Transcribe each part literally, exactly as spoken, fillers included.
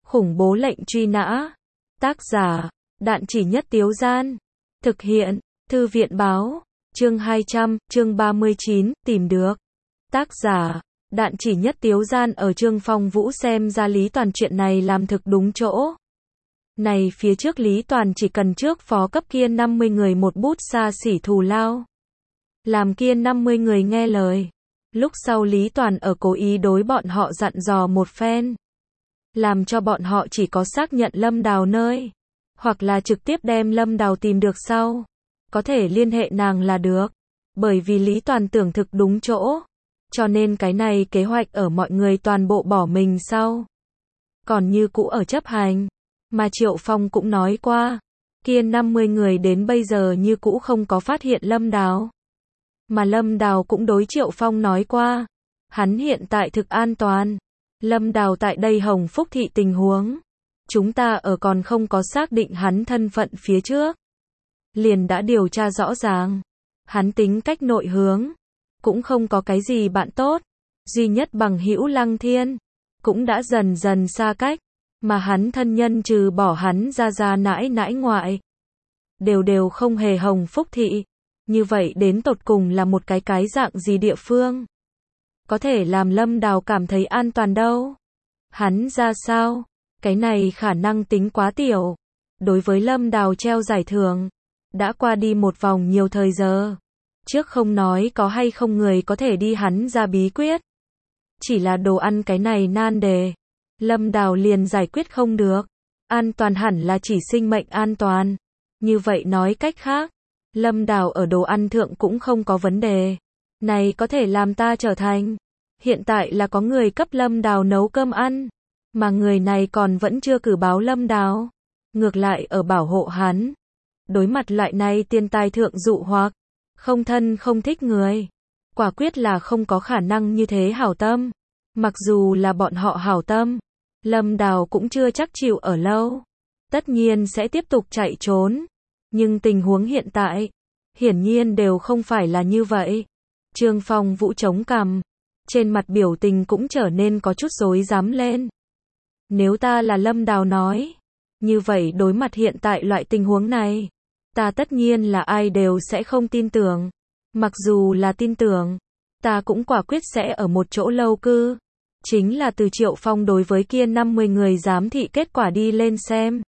Khủng bố lệnh truy nã. Tác giả, Đạn Chỉ Nhất Tiếu Gian. Thực hiện, Thư viện báo. Chương hai trăm, chương ba mươi chín, tìm được. Tác giả, Đạn Chỉ Nhất Tiếu Gian. Ở Trương Phong Vũ xem ra Lý Toàn chuyện này làm thực đúng chỗ. Này phía trước Lý Toàn chỉ cần trước phó cấp kia năm mươi người một bút xa xỉ thù lao. Làm kia năm mươi người nghe lời. Lúc sau Lý Toàn ở cố ý đối bọn họ dặn dò một phen. Làm cho bọn họ chỉ có xác nhận Lâm Đào nơi. Hoặc là trực tiếp đem Lâm Đào tìm được sau. Có thể liên hệ nàng là được. Bởi vì Lý Toàn tưởng thực đúng chỗ. Cho nên cái này kế hoạch ở mọi người toàn bộ bỏ mình sau. Còn như cũ ở chấp hành. Mà Triệu Phong cũng nói qua. Kia năm mươi người đến bây giờ như cũ không có phát hiện Lâm Đào. Mà Lâm Đào cũng đối Triệu Phong nói qua. Hắn hiện tại thực an toàn. Lâm Đào tại đây Hồng Phúc thị tình huống. Chúng ta ở còn không có xác định hắn thân phận phía trước. Liền đã điều tra rõ ràng. Hắn tính cách nội hướng. Cũng không có cái gì bạn tốt. Duy nhất bằng hữu Lăng Thiên. Cũng đã dần dần xa cách. Mà hắn thân nhân trừ bỏ hắn ra ra nãi nãi ngoại. Đều đều không hề Hồng Phúc thị. Như vậy đến tột cùng là một cái cái dạng gì địa phương? Có thể làm Lâm Đào cảm thấy an toàn đâu? Hắn ra sao? Cái này khả năng tính quá tiểu. Đối với Lâm Đào treo giải thưởng. Đã qua đi một vòng nhiều thời giờ. Trước không nói có hay không người có thể đi hắn ra bí quyết. Chỉ là đồ ăn cái này nan đề. Lâm Đào liền giải quyết không được. An toàn hẳn là chỉ sinh mệnh an toàn. Như vậy nói cách khác. Lâm Đào ở đồ ăn thượng cũng không có vấn đề. Này có thể làm ta trở thành. Hiện tại là có người cấp Lâm Đào nấu cơm ăn. Mà người này còn vẫn chưa cử báo Lâm Đào. Ngược lại ở bảo hộ hắn. Đối mặt loại này tiên tai thượng dụ hoặc. Không thân không thích người. Quả quyết là không có khả năng như thế hảo tâm. Mặc dù là bọn họ hảo tâm. Lâm Đào cũng chưa chắc chịu ở lâu. Tất nhiên sẽ tiếp tục chạy trốn. Nhưng tình huống hiện tại. Hiển nhiên đều không phải là như vậy. Trương Phong Vũ chống cằm. Trên mặt biểu tình cũng trở nên có chút rối rắm lên. Nếu ta là Lâm Đào nói. Như vậy đối mặt hiện tại loại tình huống này. Ta tất nhiên là ai đều sẽ không tin tưởng. Mặc dù là tin tưởng. Ta cũng quả quyết sẽ ở một chỗ lâu cư. Chính là từ Triệu Phong đối với kia năm mươi người giám thị kết quả đi lên xem.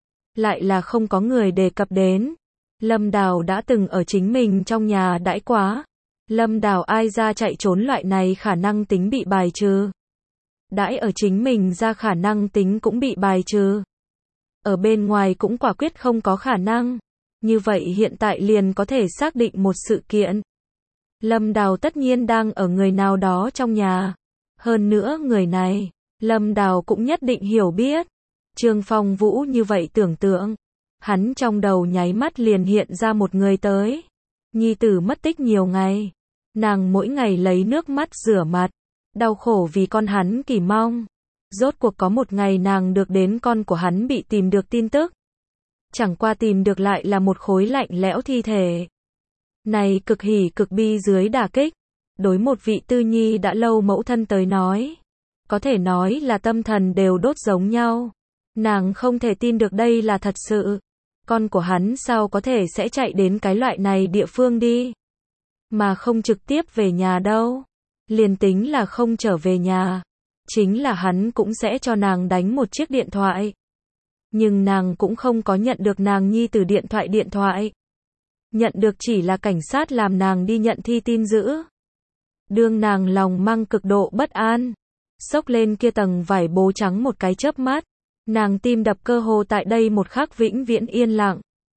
Lại là không có người đề cập đến. Lâm Đào đã từng ở chính mình trong nhà đãi quá. Lâm Đào ai ra chạy trốn loại này khả năng tính bị bài trừ. Đãi ở chính mình ra khả năng tính cũng bị bài trừ. Ở bên ngoài cũng quả quyết không có khả năng. Như vậy hiện tại liền có thể xác định một sự kiện. Lâm Đào tất nhiên đang ở người nào đó trong nhà. Hơn nữa người này, Lâm Đào cũng nhất định hiểu biết. Trương Phong Vũ như vậy tưởng tượng. Hắn trong đầu nháy mắt liền hiện ra một người tới. Nhi tử mất tích nhiều ngày. Nàng mỗi ngày lấy nước mắt rửa mặt. Đau khổ vì con hắn kỳ mong. Rốt cuộc có một ngày nàng được đến con của hắn bị tìm được tin tức. Chẳng qua tìm được lại là một khối lạnh lẽo thi thể. Này cực hỉ cực bi dưới đả kích. Đối một vị tư nhi đã lâu mẫu thân tới nói. Có thể nói là tâm thần đều đốt giống nhau. Nàng không thể tin được đây là thật sự. Con của hắn sao có thể sẽ chạy đến cái loại này địa phương đi. Mà không trực tiếp về nhà đâu. Liền tính là không trở về nhà. Chính là hắn cũng sẽ cho nàng đánh một chiếc điện thoại. Nhưng nàng cũng không có nhận được nàng nhi từ điện thoại điện thoại. Nhận được chỉ là cảnh sát làm nàng đi nhận thi tin giữ. Đương nàng lòng mang cực độ bất an. Xốc lên kia tầng vải bố trắng một cái chớp mắt. Nàng tim đập cơ hồ tại đây một khắc vĩnh viễn yên lặng.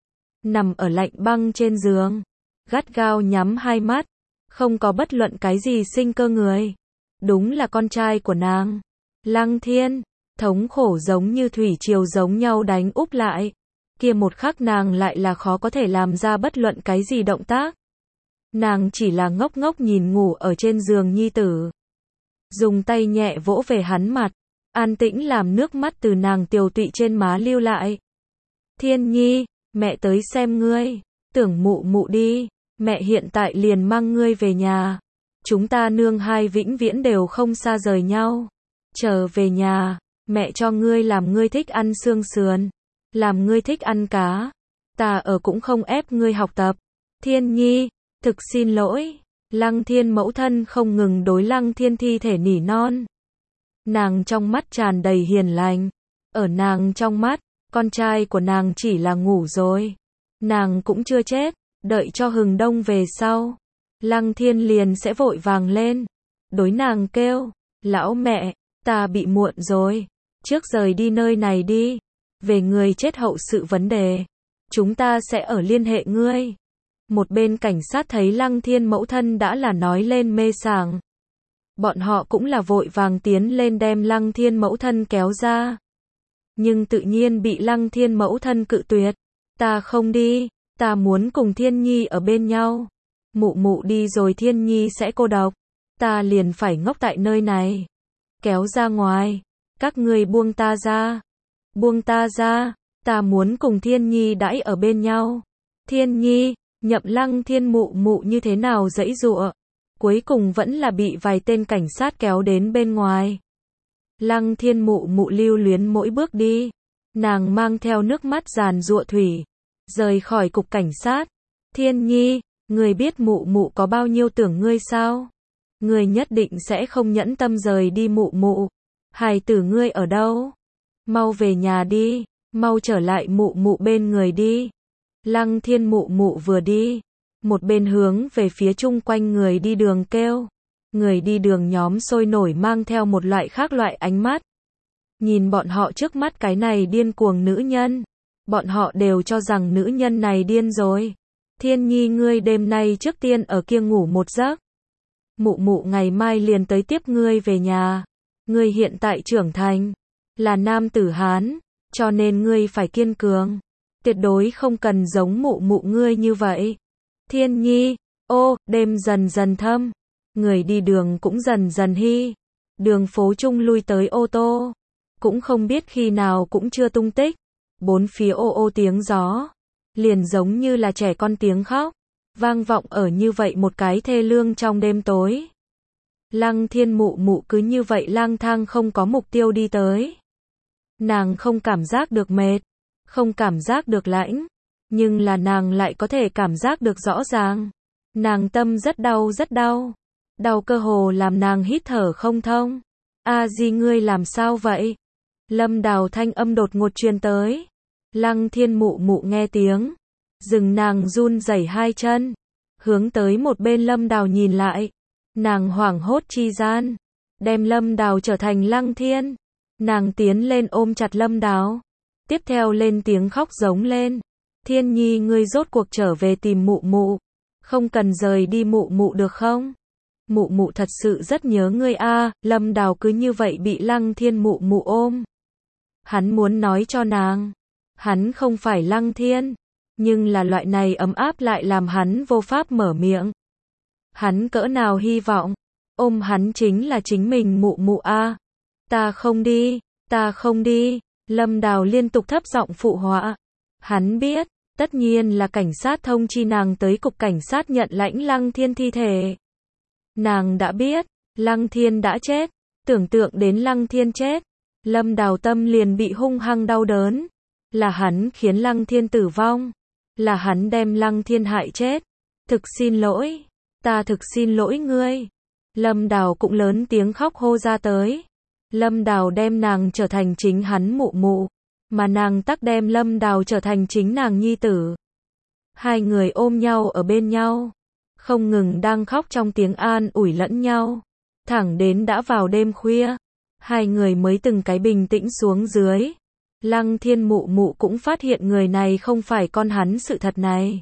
Nằm ở lạnh băng trên giường. Gắt gao nhắm hai mắt. Không có bất luận cái gì sinh cơ người. Đúng là con trai của nàng. Lăng Thiên. Thống khổ giống như thủy triều giống nhau đánh úp lại. Kia một khắc nàng lại là khó có thể làm ra bất luận cái gì động tác. Nàng chỉ là ngốc ngốc nhìn ngủ ở trên giường nhi tử. Dùng tay nhẹ vỗ về hắn mặt. An tĩnh làm nước mắt từ nàng tiều tụy trên má lưu lại. Thiên Nhi, mẹ tới xem ngươi. Tưởng mụ mụ đi. Mẹ hiện tại liền mang ngươi về nhà. Chúng ta nương hai vĩnh viễn đều không xa rời nhau. Trở về nhà. Mẹ cho ngươi làm ngươi thích ăn xương sườn, làm ngươi thích ăn cá. Ta ở cũng không ép ngươi học tập. Thiên Nhi, thực xin lỗi. Lăng Thiên mẫu thân không ngừng đối Lăng Thiên thi thể nỉ non. Nàng trong mắt tràn đầy hiền lành. Ở nàng trong mắt, con trai của nàng chỉ là ngủ rồi. Nàng cũng chưa chết, đợi cho hừng đông về sau. Lăng Thiên liền sẽ vội vàng lên. Đối nàng kêu, lão mẹ, ta bị muộn rồi. Trước rời đi nơi này đi. Về người chết hậu sự vấn đề. Chúng ta sẽ ở liên hệ ngươi. Một bên cảnh sát thấy Lăng Thiên mẫu thân đã là nói lên mê sảng. Bọn họ cũng là vội vàng tiến lên đem Lăng Thiên mẫu thân kéo ra. Nhưng tự nhiên bị Lăng Thiên mẫu thân cự tuyệt. Ta không đi, ta muốn cùng Thiên Nhi ở bên nhau. Mụ mụ đi rồi Thiên Nhi sẽ cô độc. Ta liền phải ngốc tại nơi này. Kéo ra ngoài. Các ngươi buông ta ra. Buông ta ra. Ta muốn cùng Thiên Nhi đãi ở bên nhau. Thiên Nhi, Nhậm Lăng Thiên mụ mụ như thế nào giãy giụa. Cuối cùng vẫn là bị vài tên cảnh sát kéo đến bên ngoài. Lăng Thiên mụ mụ lưu luyến mỗi bước đi. Nàng mang theo nước mắt giàn giụa thủy. Rời khỏi cục cảnh sát. Thiên Nhi, người biết mụ mụ có bao nhiêu tưởng ngươi sao? Ngươi nhất định sẽ không nhẫn tâm rời đi mụ mụ. Hài tử ngươi ở đâu? Mau về nhà đi. Mau trở lại mụ mụ bên người đi. Lăng Thiên mụ mụ vừa đi. Một bên hướng về phía chung quanh người đi đường kêu. Người đi đường nhóm sôi nổi mang theo một loại khác loại ánh mắt. Nhìn bọn họ trước mắt cái này điên cuồng nữ nhân. Bọn họ đều cho rằng nữ nhân này điên rồi. Thiên Nhi ngươi đêm nay trước tiên ở kia ngủ một giấc. Mụ mụ ngày mai liền tới tiếp ngươi về nhà. Ngươi hiện tại trưởng thành. Là nam tử Hán. Cho nên ngươi phải kiên cường. Tuyệt đối không cần giống mụ mụ ngươi như vậy. Thiên Nhi, ô, đêm dần dần thâm. Người đi đường cũng dần dần hy. Đường phố chung lui tới ô tô. Cũng không biết khi nào cũng chưa tung tích. Bốn phía ô ô tiếng gió. Liền giống như là trẻ con tiếng khóc. Vang vọng ở như vậy một cái thê lương trong đêm tối. Lăng Thiên mụ mụ cứ như vậy lang thang không có mục tiêu đi tới. Nàng không cảm giác được mệt. Không cảm giác được lãnh. Nhưng là nàng lại có thể cảm giác được rõ ràng. Nàng tâm rất đau rất đau. Đau cơ hồ làm nàng hít thở không thông. A Di ngươi làm sao vậy? Lâm Đào thanh âm đột ngột truyền tới. Lăng Thiên mụ mụ nghe tiếng. Dừng nàng run rẩy hai chân. Hướng tới một bên Lâm Đào nhìn lại. Nàng hoảng hốt chi gian. Đem Lâm Đào trở thành Lăng Thiên. Nàng tiến lên ôm chặt Lâm Đào. Tiếp theo lên tiếng khóc giống lên. Thiên Nhi ngươi rốt cuộc trở về tìm mụ mụ. Không cần rời đi mụ mụ được không? Mụ mụ thật sự rất nhớ ngươi a. Lâm Đào cứ như vậy bị Lăng Thiên mụ mụ ôm. Hắn muốn nói cho nàng. Hắn không phải Lăng Thiên. Nhưng là loại này ấm áp lại làm hắn vô pháp mở miệng. Hắn cỡ nào hy vọng. Ôm hắn chính là chính mình mụ mụ a. Ta không đi. Ta không đi. Lâm Đào liên tục thấp giọng phụ họa. Hắn biết. Tất nhiên là cảnh sát thông chi nàng tới cục cảnh sát nhận lãnh Lăng Thiên thi thể. Nàng đã biết. Lăng Thiên đã chết. Tưởng tượng đến Lăng Thiên chết. Lâm Đào tâm liền bị hung hăng đau đớn. Là hắn khiến Lăng Thiên tử vong. Là hắn đem Lăng Thiên hại chết. Thực xin lỗi. Ta thực xin lỗi ngươi. Lâm Đào cũng lớn tiếng khóc hô ra tới. Lâm Đào đem nàng trở thành chính hắn mụ mụ. Mà nàng tắc đem Lâm Đào trở thành chính nàng nhi tử. Hai người ôm nhau ở bên nhau. Không ngừng đang khóc trong tiếng an ủi lẫn nhau. Thẳng đến đã vào đêm khuya. Hai người mới từng cái bình tĩnh xuống dưới. Lăng Thiên mụ mụ cũng phát hiện người này không phải con hắn sự thật này.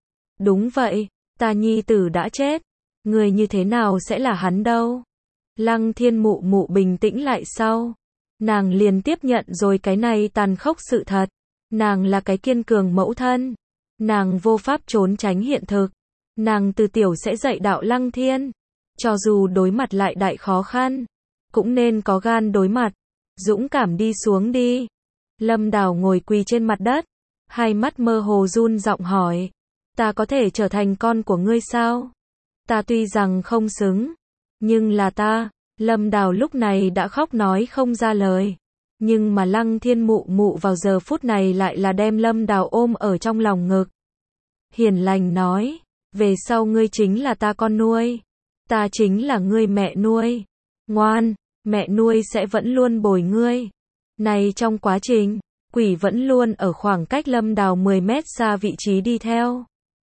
Đúng vậy, ta nhi tử đã chết. Người như thế nào sẽ là hắn đâu? Lăng Thiên mụ mụ bình tĩnh lại sau. Nàng liền tiếp nhận rồi cái này tàn khốc sự thật. Nàng là cái kiên cường mẫu thân. Nàng vô pháp trốn tránh hiện thực. Nàng từ tiểu sẽ dạy đạo Lăng Thiên. Cho dù đối mặt lại đại khó khăn. Cũng nên có gan đối mặt. Dũng cảm đi xuống đi. Lâm Đào ngồi quỳ trên mặt đất. Hai mắt mơ hồ run giọng hỏi. Ta có thể trở thành con của ngươi sao? Ta tuy rằng không xứng. Nhưng là ta. Lâm Đào lúc này đã khóc nói không ra lời. Nhưng mà Lăng Thiên Mụ Mụ vào giờ phút này lại là đem Lâm Đào ôm ở trong lòng ngực. Hiền lành nói, về sau ngươi chính là ta con nuôi. Ta chính là ngươi mẹ nuôi. Ngoan, mẹ nuôi sẽ vẫn luôn bồi ngươi. Này trong quá trình, quỷ vẫn luôn ở khoảng cách Lâm Đào mười mét xa vị trí đi theo.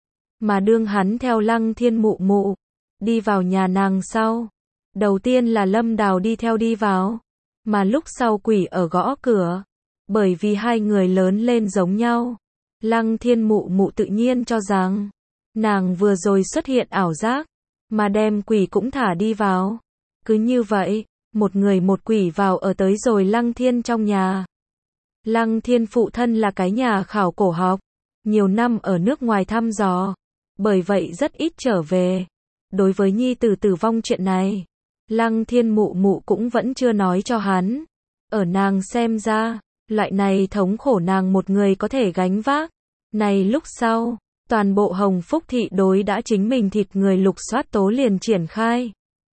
Mà đương hắn theo Lăng Thiên Mụ Mụ đi vào nhà nàng sau, đầu tiên là Lâm Đào đi theo đi vào, mà lúc sau quỷ ở gõ cửa. Bởi vì hai người lớn lên giống nhau, Lăng Thiên Mụ Mụ tự nhiên cho rằng nàng vừa rồi xuất hiện ảo giác, mà đem quỷ cũng thả đi vào. Cứ như vậy, một người một quỷ vào ở tới rồi Lăng Thiên trong nhà. Lăng Thiên phụ thân là cái nhà khảo cổ học, nhiều năm ở nước ngoài thăm dò, bởi vậy rất ít trở về. Đối với nhi tử tử vong chuyện này, Lăng Thiên Mụ Mụ cũng vẫn chưa nói cho hắn. Ở nàng xem ra, loại này thống khổ nàng một người có thể gánh vác. Này lúc sau, toàn bộ Hồng Phúc thị đối đã chính mình thịt người lục soát tố liền triển khai.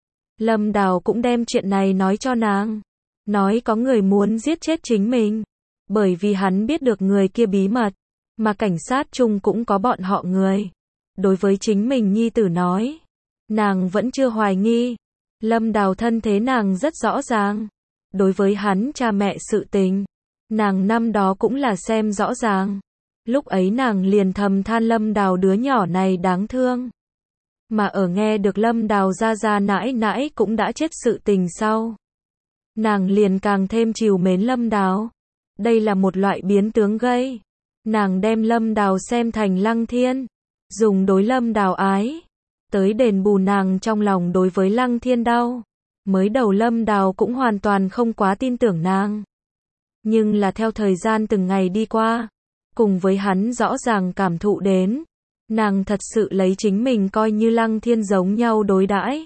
Lâm Đào cũng đem chuyện này nói cho nàng, nói có người muốn giết chết chính mình, bởi vì hắn biết được người kia bí mật, mà cảnh sát chung cũng có bọn họ người. Đối với chính mình nhi tử nói, nàng vẫn chưa hoài nghi. Lâm Đào thân thế nàng rất rõ ràng. Đối với hắn cha mẹ sự tình, nàng năm đó cũng là xem rõ ràng. Lúc ấy nàng liền thầm than Lâm Đào đứa nhỏ này đáng thương. Mà ở nghe được Lâm Đào ra ra nãi nãi cũng đã chết sự tình sau, nàng liền càng thêm trìu mến Lâm Đào. Đây là một loại biến tướng gây. Nàng đem Lâm Đào xem thành Lăng Thiên, dùng đối Lâm Đào ái, tới đền bù nàng trong lòng đối với Lăng Thiên đau. Mới đầu Lâm Đào cũng hoàn toàn không quá tin tưởng nàng. Nhưng là theo thời gian từng ngày đi qua, cùng với hắn rõ ràng cảm thụ đến, nàng thật sự lấy chính mình coi như Lăng Thiên giống nhau đối đãi.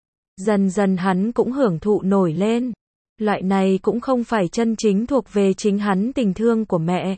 Dần dần hắn cũng hưởng thụ nổi lên. Loại này cũng không phải chân chính thuộc về chính hắn tình thương của mẹ.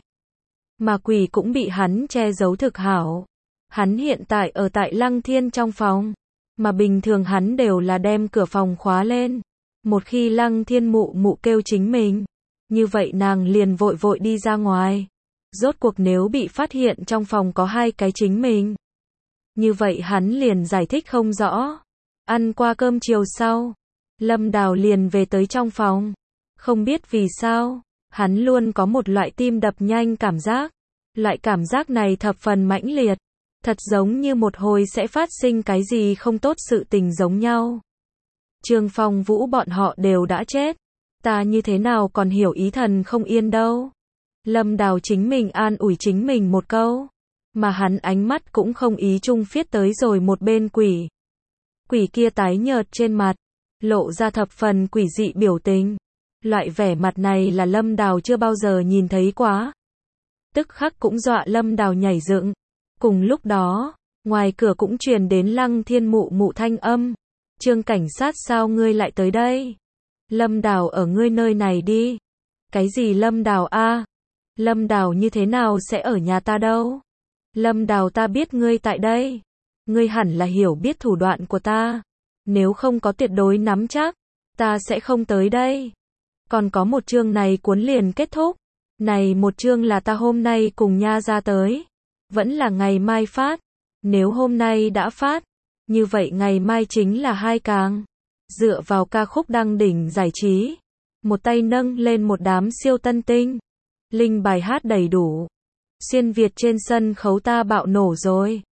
Mà quỷ cũng bị hắn che giấu thực hảo. Hắn hiện tại ở tại Lăng Thiên trong phòng, mà bình thường hắn đều là đem cửa phòng khóa lên. Một khi Lăng Thiên Mụ Mụ kêu chính mình, như vậy nàng liền vội vội đi ra ngoài. Rốt cuộc nếu bị phát hiện trong phòng có hai cái chính mình, như vậy hắn liền giải thích không rõ. Ăn qua cơm chiều sau, Lâm Đào liền về tới trong phòng. Không biết vì sao, hắn luôn có một loại tim đập nhanh cảm giác. Loại cảm giác này thập phần mãnh liệt, thật giống như một hồi sẽ phát sinh cái gì không tốt sự tình giống nhau. Trương Phong Vũ bọn họ đều đã chết, ta như thế nào còn hiểu ý thần không yên đâu. Lâm Đào chính mình an ủi chính mình một câu, mà hắn ánh mắt cũng không ý chung phiết tới rồi một bên quỷ. Quỷ kia tái nhợt trên mặt, lộ ra thập phần quỷ dị biểu tình. Loại vẻ mặt này là Lâm Đào chưa bao giờ nhìn thấy quá. Tức khắc cũng dọa Lâm Đào nhảy dựng. Cùng lúc đó, ngoài cửa cũng truyền đến Lăng Thiên Mụ Mụ thanh âm. Trương cảnh sát sao ngươi lại tới đây? Lâm Đào ở ngươi nơi này đi. Cái gì Lâm Đào a? Lâm Đào như thế nào sẽ ở nhà ta đâu? Lâm Đào ta biết ngươi tại đây. Ngươi hẳn là hiểu biết thủ đoạn của ta. Nếu không có tuyệt đối nắm chắc, ta sẽ không tới đây. Còn có một chương này cuốn liền kết thúc. Này một chương là ta hôm nay cùng nha ra tới. Vẫn là ngày mai phát. Nếu hôm nay đã phát, như vậy ngày mai chính là hai càng. Dựa vào ca khúc đăng đỉnh giải trí, một tay nâng lên một đám siêu tân tinh. Linh bài hát đầy đủ. Xuyên Việt trên sân khấu ta bạo nổ rồi.